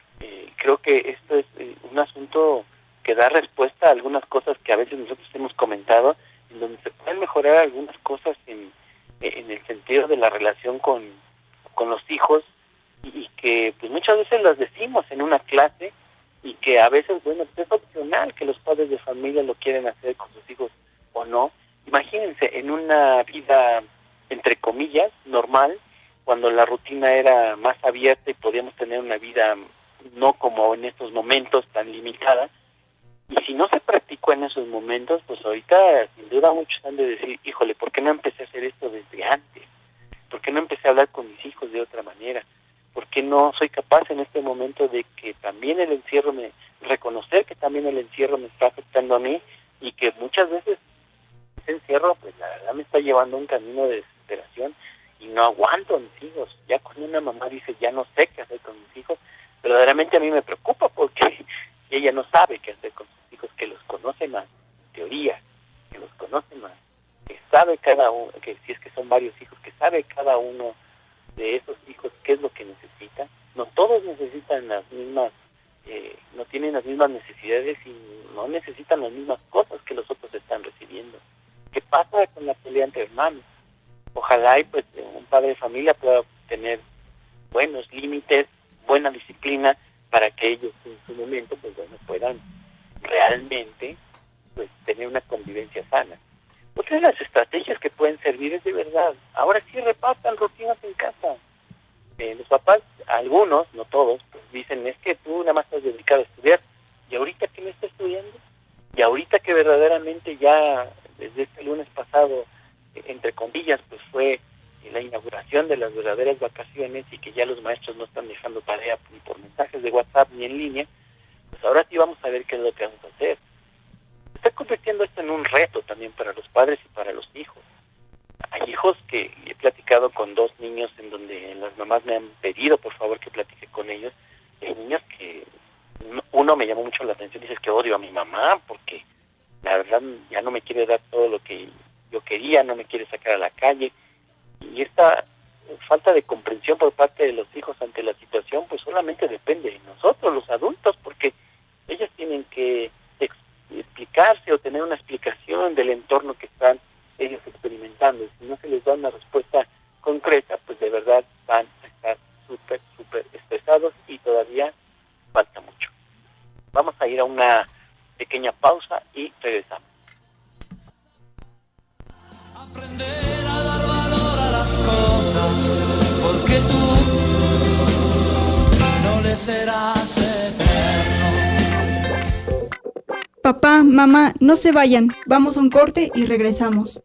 Creo que esto es un asunto que da respuesta a algunas cosas que a veces nosotros hemos comentado, donde se pueden mejorar algunas cosas en el sentido de la relación con los hijos, y que pues muchas veces las decimos en una clase, y que a veces, bueno, es opcional que los padres de familia lo quieren hacer con sus hijos o no. Imagínense, en una vida, entre comillas, normal, cuando la rutina era más abierta y podíamos tener una vida no como en estos momentos tan limitada, y si no se practicó en esos momentos, pues ahorita sin duda muchos han de decir, híjole, ¿por qué no empecé a hacer esto desde antes? ¿Por qué no empecé a hablar con mis hijos de otra manera? ¿Por qué no soy capaz en este momento de que también el encierro reconocer que también el encierro me está afectando a mí, y que muchas veces ese encierro, pues la verdad me está llevando a un camino de desesperación y no aguanto a mis hijos? Ya cuando una mamá dice, ya no sé qué hacer con mis hijos, verdaderamente a mí me preocupa, porque ella no sabe qué hacer con sus hijos, que los conoce más, teoría, que los conoce más, que sabe cada uno, que si es que son varios hijos, que sabe cada uno de esos hijos qué es lo que necesitan. No todos necesitan las mismas, no tienen las mismas necesidades y no necesitan las mismas cosas que los otros están recibiendo. ¿Qué pasa con la pelea entre hermanos? Ojalá y pues un padre de familia pueda tener buenos límites, buena disciplina, para que ellos en su momento pues bueno puedan realmente pues tener una convivencia sana. Otra de las estrategias que pueden servir es, de verdad, ahora sí repartan rutinas en casa. Los papás, algunos, no todos, pues dicen, es que tú nada más estás dedicado a estudiar, y ahorita que no estás estudiando, y ahorita que verdaderamente ya desde este lunes pasado, entre comillas, pues fue la inauguración de las verdaderas vacaciones, y que ya los maestros no están dejando tarea ni por mensajes de WhatsApp ni en línea, pues ahora sí vamos a ver qué es lo que vamos a hacer. Se está convirtiendo esto en un reto también para los padres y para los hijos. Hay hijos que he platicado con 2 niños en donde las mamás me han pedido por favor que platique con ellos. Hay niños que uno me llamó mucho la atención, dice que odio a mi mamá porque la verdad ya no me quiere dar todo lo que yo quería, no me quiere sacar a la calle, y esta falta de comprensión por parte de los hijos ante la situación pues solamente depende de nosotros los adultos, porque ellos tienen que explicarse o tener una explicación del entorno que están ellos experimentando. Y si no se les da una respuesta concreta, pues de verdad van a estar súper estresados, y todavía falta mucho. Vamos a ir a una pequeña pausa y regresamos. Aprender a dar valor a las cosas, porque tú no le serás eterno. Papá, mamá, no se vayan. Vamos a un corte y regresamos.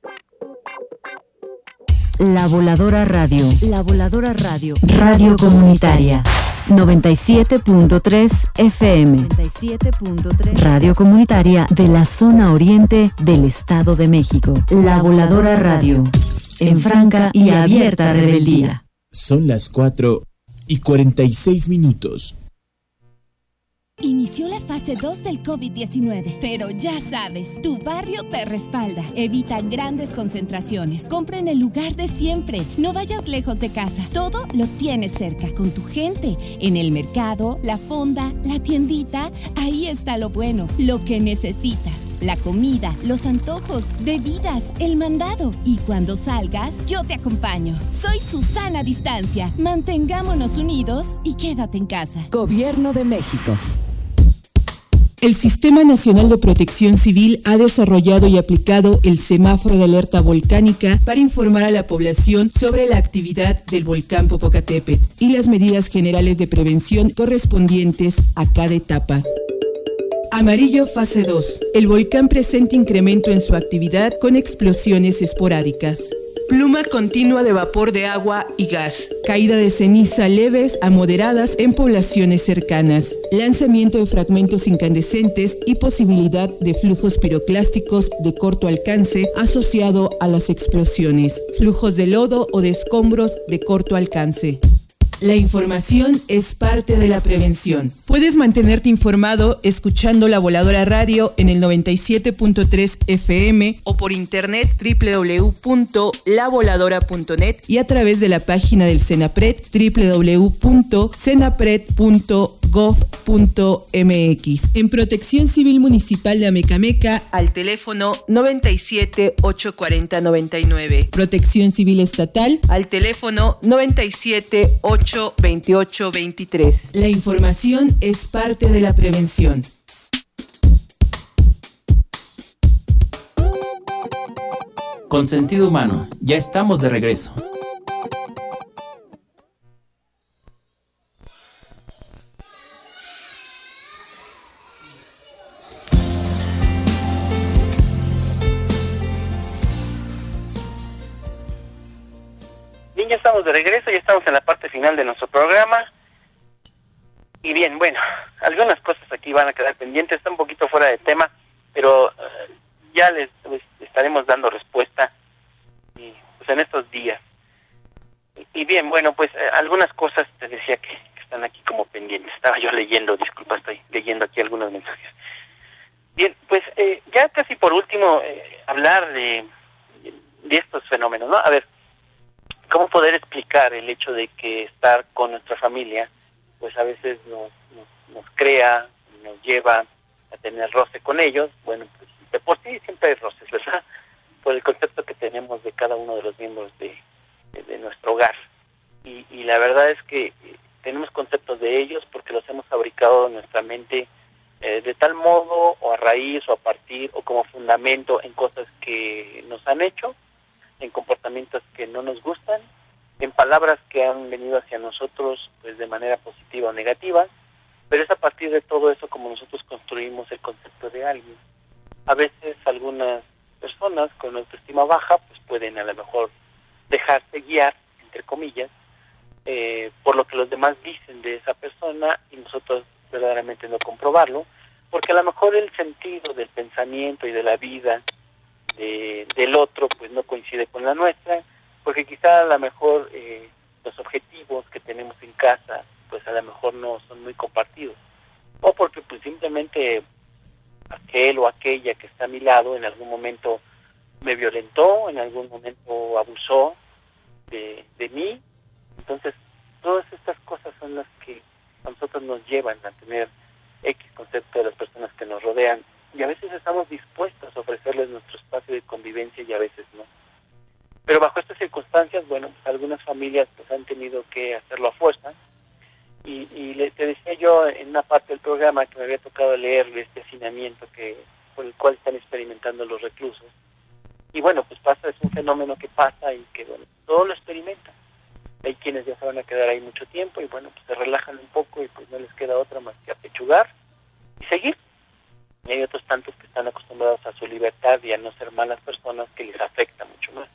La Voladora Radio. La Voladora Radio. Radio comunitaria. 97.3 FM. 97.3. Radio comunitaria de la zona oriente del Estado de México. La Voladora Radio. En franca y abierta rebeldía. Son las 4:46. Inició la fase 2 del COVID-19, pero ya sabes, tu barrio te respalda. Evita grandes concentraciones. Compra en el lugar de siempre. No vayas lejos de casa. Todo lo tienes cerca, con tu gente. En el mercado, la fonda, la tiendita. Ahí está lo bueno, lo que necesitas. La comida, los antojos, bebidas, el mandado. Y cuando salgas, yo te acompaño. Soy Susana Distancia. Mantengámonos unidos y quédate en casa. Gobierno de México. El Sistema Nacional de Protección Civil ha desarrollado y aplicado el semáforo de alerta volcánica para informar a la población sobre la actividad del volcán Popocatépetl y las medidas generales de prevención correspondientes a cada etapa. Amarillo fase 2. El volcán presenta incremento en su actividad con explosiones esporádicas. Pluma continua de vapor de agua y gas. Caída de ceniza leves a moderadas en poblaciones cercanas. Lanzamiento de fragmentos incandescentes y posibilidad de flujos piroclásticos de corto alcance asociado a las explosiones. Flujos de lodo o de escombros de corto alcance. La información es parte de la prevención. Puedes mantenerte informado escuchando La Voladora Radio en el 97.3 FM o por internet www.lavoladora.net y a través de la página del CENAPRED www.cenapred.gov.mx. www.proteccioncivil.gov.mx. En Protección Civil Municipal de Amecameca, al teléfono 97 840 99. Protección Civil Estatal, al teléfono 97 828 23. La información es parte de la prevención. Con Sentido Humano, ya estamos de regreso. Bien, ya estamos de regreso, ya estamos en la parte final de nuestro programa. Y bien, bueno, algunas cosas aquí van a quedar pendientes, está un poquito fuera de tema, pero ya les estaremos dando respuesta pues en estos días. Y bien, bueno, pues algunas cosas te decía que están aquí como pendientes. Estaba yo leyendo, disculpa, estoy leyendo aquí algunos mensajes. Bien, pues ya casi por último, hablar de estos fenómenos, ¿no? A ver, ¿cómo poder explicar el hecho de que estar con nuestra familia, pues a veces nos crea, nos lleva a tener roce con ellos? Bueno, pues de por sí siempre hay roces, ¿verdad? Por el concepto que tenemos de cada uno de los miembros de nuestro hogar. Y la verdad es que tenemos conceptos de ellos porque los hemos fabricado en nuestra mente de tal modo, o a raíz, o a partir, o como fundamento en cosas que nos han hecho, en comportamientos que no nos gustan, en palabras que han venido hacia nosotros pues de manera positiva o negativa, pero es a partir de todo eso como nosotros construimos el concepto de alguien. A veces algunas personas con autoestima baja pues pueden a lo mejor dejarse guiar, entre comillas, por lo que los demás dicen de esa persona y nosotros verdaderamente no comprobarlo, porque a lo mejor el sentido del pensamiento y de la vida del otro pues no coincide con la nuestra, porque quizá a lo mejor los objetivos que tenemos en casa pues a lo mejor no son muy compartidos, o porque pues simplemente aquel o aquella que está a mi lado en algún momento me violentó, en algún momento abusó de mí. Entonces todas estas cosas son las que a nosotros nos llevan a tener X concepto de las personas que nos rodean, y a veces estamos dispuestos a ofrecerles nuestro espacio de convivencia y a veces no. Pero bajo estas circunstancias, bueno, pues algunas familias pues han tenido que hacerlo a fuerza, y te decía yo en una parte del programa que me había tocado leer este hacinamiento por el cual están experimentando los reclusos. Y bueno, pues es un fenómeno que pasa y que bueno, todos lo experimentan. Hay quienes ya se van a quedar ahí mucho tiempo y bueno, pues se relajan un poco y pues no les queda otra más que apechugar y seguir. Y hay otros tantos que están acostumbrados a su libertad y a no ser malas personas, que les afecta mucho más.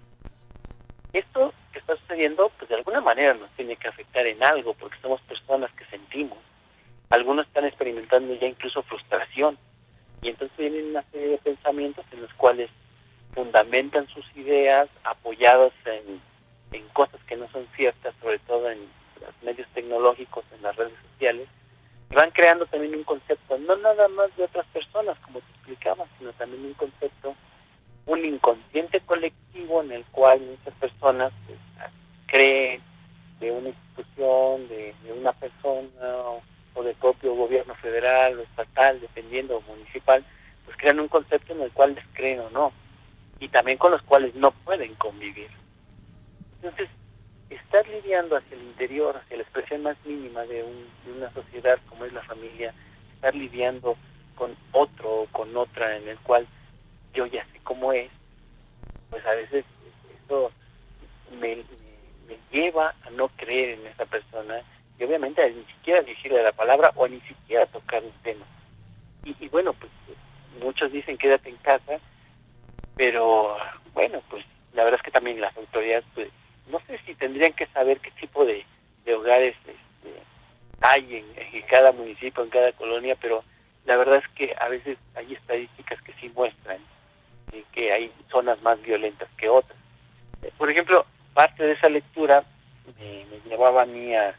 Esto que está sucediendo, pues de alguna manera nos tiene que afectar en algo, porque somos personas que sentimos. Algunos están experimentando ya incluso frustración, y entonces vienen una serie de pensamientos en los cuales fundamentan sus ideas apoyados en cosas que no son ciertas, sobre todo en los medios tecnológicos, en las redes sociales. Van creando también un concepto, no nada más de otras personas, como te explicaba, sino también un concepto, un inconsciente colectivo en el cual muchas personas pues, creen de una institución, de una persona o del propio gobierno federal o estatal, dependiendo, o municipal, pues crean un concepto en el cual les creen o no, y también con los cuales no pueden convivir. Entonces, estar lidiando hacia el interior, hacia la expresión más mínima de una sociedad como es la familia, estar lidiando con otro o con otra en el cual yo ya sé cómo es, pues a veces eso me lleva a no creer en esa persona y obviamente a ni siquiera dirigirle la palabra o ni siquiera tocar un tema. Y bueno, pues muchos dicen quédate en casa, pero bueno, pues la verdad es que también las autoridades, pues no sé si tendrían que saber qué tipo de hogares hay en cada municipio, en cada colonia, pero la verdad es que a veces hay estadísticas que sí muestran que hay zonas más violentas que otras. Por ejemplo, parte de esa lectura me llevaba a mí a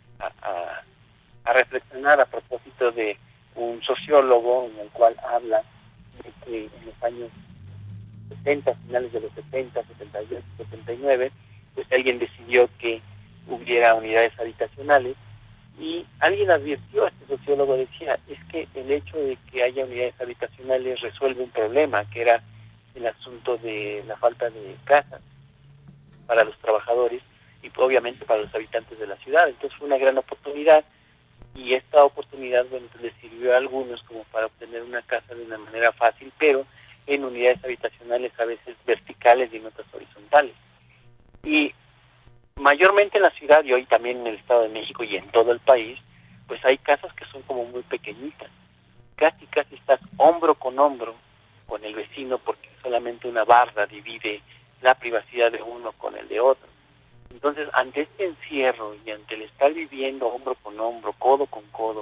reflexionar a propósito de un sociólogo en el cual habla de que en los años 70, finales de los 70, 78, 79, pues alguien decidió que hubiera unidades habitacionales Y alguien advirtió, este sociólogo decía, es que el hecho de que haya unidades habitacionales resuelve un problema, que era el asunto de la falta de casas para los trabajadores y obviamente para los habitantes de la ciudad. Entonces fue una gran oportunidad, y esta oportunidad, bueno, les sirvió a algunos como para obtener una casa de una manera fácil, pero en unidades habitacionales a veces verticales y en otras horizontales. Y mayormente en la ciudad, y hoy también en el Estado de México y en todo el país, pues hay casas que son como muy pequeñitas. Casi estás hombro con el vecino, porque solamente una barda divide la privacidad de uno con el de otro. Entonces, ante este encierro y ante el estar viviendo hombro con hombro, codo con codo,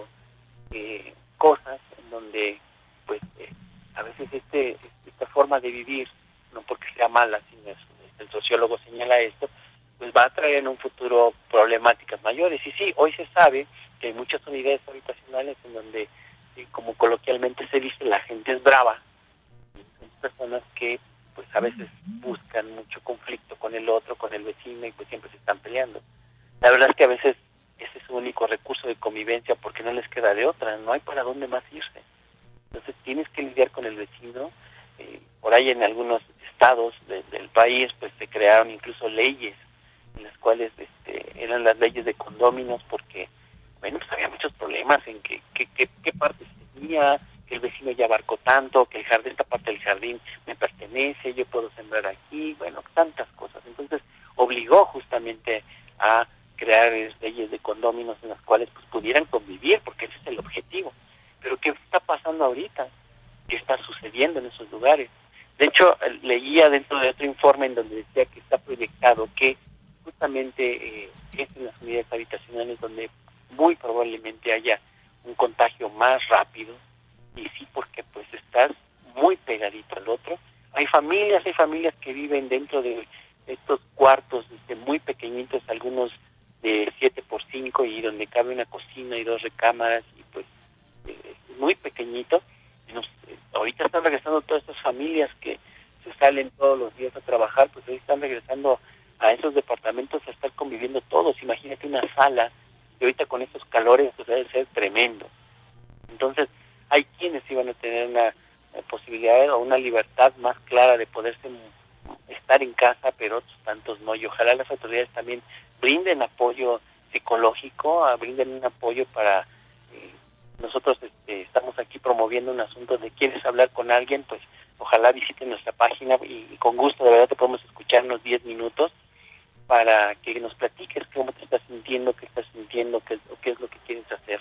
cosas en donde, pues, a veces esta forma de vivir, no porque sea mala, sino el sociólogo señala esto, pues va a traer en un futuro problemáticas mayores. Y sí, hoy se sabe que hay muchas unidades habitacionales en donde, como coloquialmente se dice, la gente es brava. Son personas que pues a veces buscan mucho conflicto con el otro, con el vecino, y pues siempre se están peleando. La verdad es que a veces ese es su único recurso de convivencia, porque no les queda de otra, no hay para dónde más irse. Entonces tienes que lidiar con el vecino. Por ahí en algunos estados del país pues se crearon incluso leyes en las cuales eran las leyes de condóminos, porque bueno, pues había muchos problemas en qué parte se tenía, que el vecino ya abarcó tanto, que el jardín, esta parte del jardín me pertenece, yo puedo sembrar aquí, bueno, tantas cosas. Entonces obligó justamente a crear leyes de condóminos en las cuales pues pudieran convivir, porque ese es el objetivo. Pero ¿qué está pasando ahorita? ¿Qué está sucediendo en esos lugares? De hecho, leía dentro de otro informe en donde decía que está proyectado que justamente es en las unidades habitacionales donde muy probablemente haya un contagio más rápido. Y sí, porque pues estás muy pegadito al otro. Hay familias que viven dentro de estos cuartos muy pequeñitos, algunos de 7x5, y donde cabe una cocina y 2 recámaras, y pues muy pequeñito. Ahorita están regresando todas estas familias que se salen todos los días a trabajar, pues hoy están regresando a esos departamentos a estar conviviendo todos. Imagínate una sala, y ahorita con esos calores pues debe ser tremendo. Entonces hay quienes iban a tener una posibilidad o una libertad más clara de poderse estar en casa, pero otros tantos no. Y ojalá las autoridades también brinden apoyo psicológico, brinden un apoyo para... nosotros estamos aquí promoviendo un asunto de quieres hablar con alguien, pues ojalá visiten nuestra página y con gusto, de verdad, te podemos escuchar unos 10 minutos para que nos platiques cómo te estás sintiendo, qué estás sintiendo, qué es lo que quieres hacer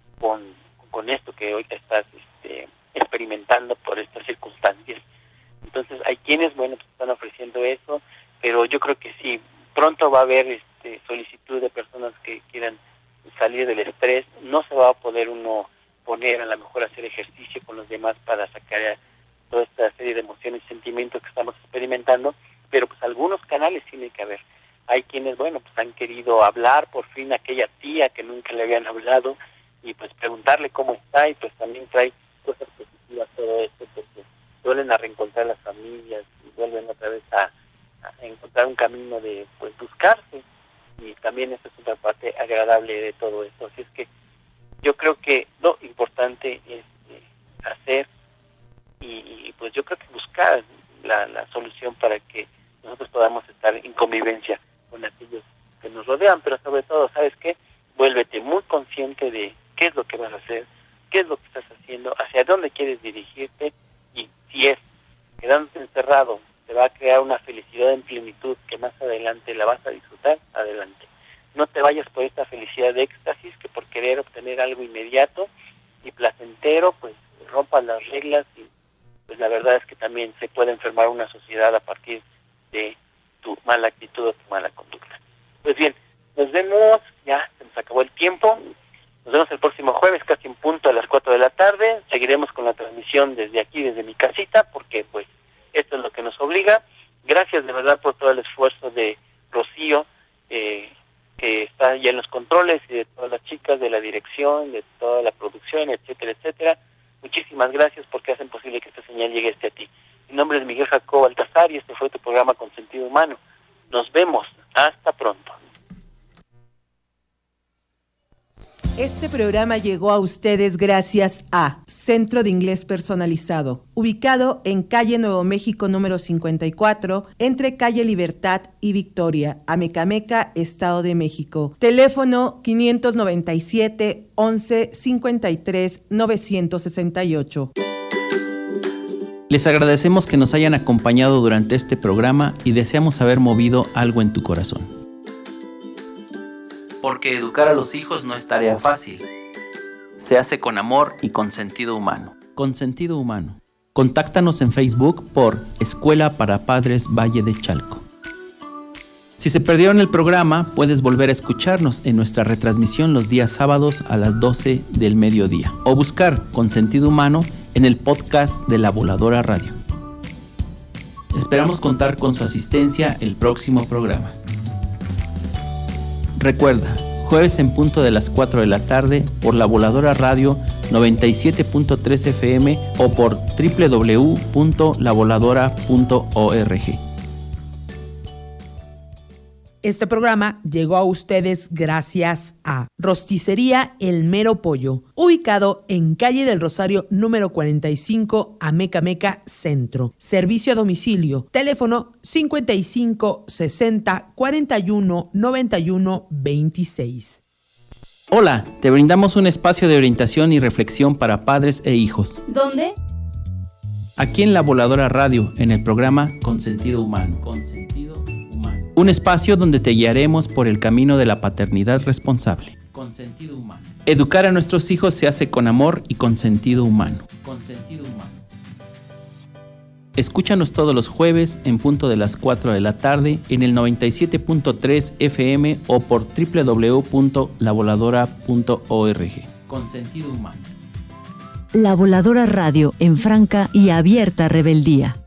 con esto que hoy te estás experimentando por estas circunstancias. Entonces hay quienes, bueno, pues están ofreciendo eso, pero yo creo que sí, pronto va a haber solicitud de personas que quieran salir del estrés. No se va a poder uno poner a lo mejor a hacer ejercicio con los demás para sacar toda esta serie de emociones y sentimientos que estamos experimentando, pero pues algunos canales tiene que haber. Hay quienes, bueno, pues han querido hablar por fin a aquella tía que nunca le habían hablado, y pues preguntarle cómo está, y pues también trae cosas positivas todo esto, porque vuelven a reencontrar las familias y vuelven otra vez a encontrar un camino de pues buscarse, y también esa es otra parte agradable de todo esto. Así es que yo creo que lo importante es hacer y pues yo creo que buscar la solución para que nosotros podamos estar en convivencia con aquellos que nos rodean, pero sobre todo, ¿sabes qué? Vuélvete muy consciente de qué es lo que vas a hacer, qué es lo que estás haciendo, hacia dónde quieres dirigirte, y si es quedándote encerrado te va a crear una felicidad en plenitud que más adelante la vas a disfrutar, adelante. No te vayas por esta felicidad de éxtasis, que por querer obtener algo inmediato y placentero, pues rompas las reglas, y pues la verdad es que también se puede enfermar una sociedad a partir de tu mala actitud o tu mala conducta. Pues bien, nos vemos, ya se nos acabó el tiempo. Nos vemos el próximo jueves, casi en punto a las 4 de la tarde. Seguiremos con la transmisión desde aquí, desde mi casita, porque pues esto es lo que nos obliga. Gracias de verdad por todo el esfuerzo de Rocío, que está ya en los controles, y de todas las chicas de la dirección, de toda la producción, etcétera, etcétera. Muchísimas gracias porque hacen posible que esta señal llegue hasta ti. Mi nombre es Miguel Jacobo Baltasar y este fue tu programa Con Sentido Humano. Nos vemos. Hasta pronto. Este programa llegó a ustedes gracias a Centro de Inglés Personalizado, ubicado en calle Nuevo México número 54, entre calle Libertad y Victoria, Amecameca, Estado de México. Teléfono 597 11 53 968. Les agradecemos que nos hayan acompañado durante este programa y deseamos haber movido algo en tu corazón. Porque educar a los hijos no es tarea fácil. Se hace con amor y con sentido humano. Con sentido humano. Contáctanos en Facebook por Escuela para Padres Valle de Chalco. Si se perdieron el programa, puedes volver a escucharnos en nuestra retransmisión los días sábados a las 12 del mediodía o buscar Con Sentido Humano en el podcast de La Voladora Radio. Esperamos contar con su asistencia el próximo programa. Recuerda, jueves en punto de las 4 de la tarde por La Voladora Radio 97.3 FM o por www.lavoladora.org. Este programa llegó a ustedes gracias a Rosticería El Mero Pollo, ubicado en calle del Rosario número 45, Amecameca Centro. Servicio a domicilio, teléfono 55 60 41 91 26. Hola, te brindamos un espacio de orientación y reflexión para padres e hijos. ¿Dónde? Aquí en La Voladora Radio, en el programa Con Sentido Humano. Un espacio donde te guiaremos por el camino de la paternidad responsable. Con sentido humano. Educar a nuestros hijos se hace con amor y con sentido humano. Con sentido humano. Escúchanos todos los jueves en punto de las 4 de la tarde en el 97.3 FM o por www.lavoladora.org. Con sentido humano. La Voladora Radio en franca y abierta rebeldía.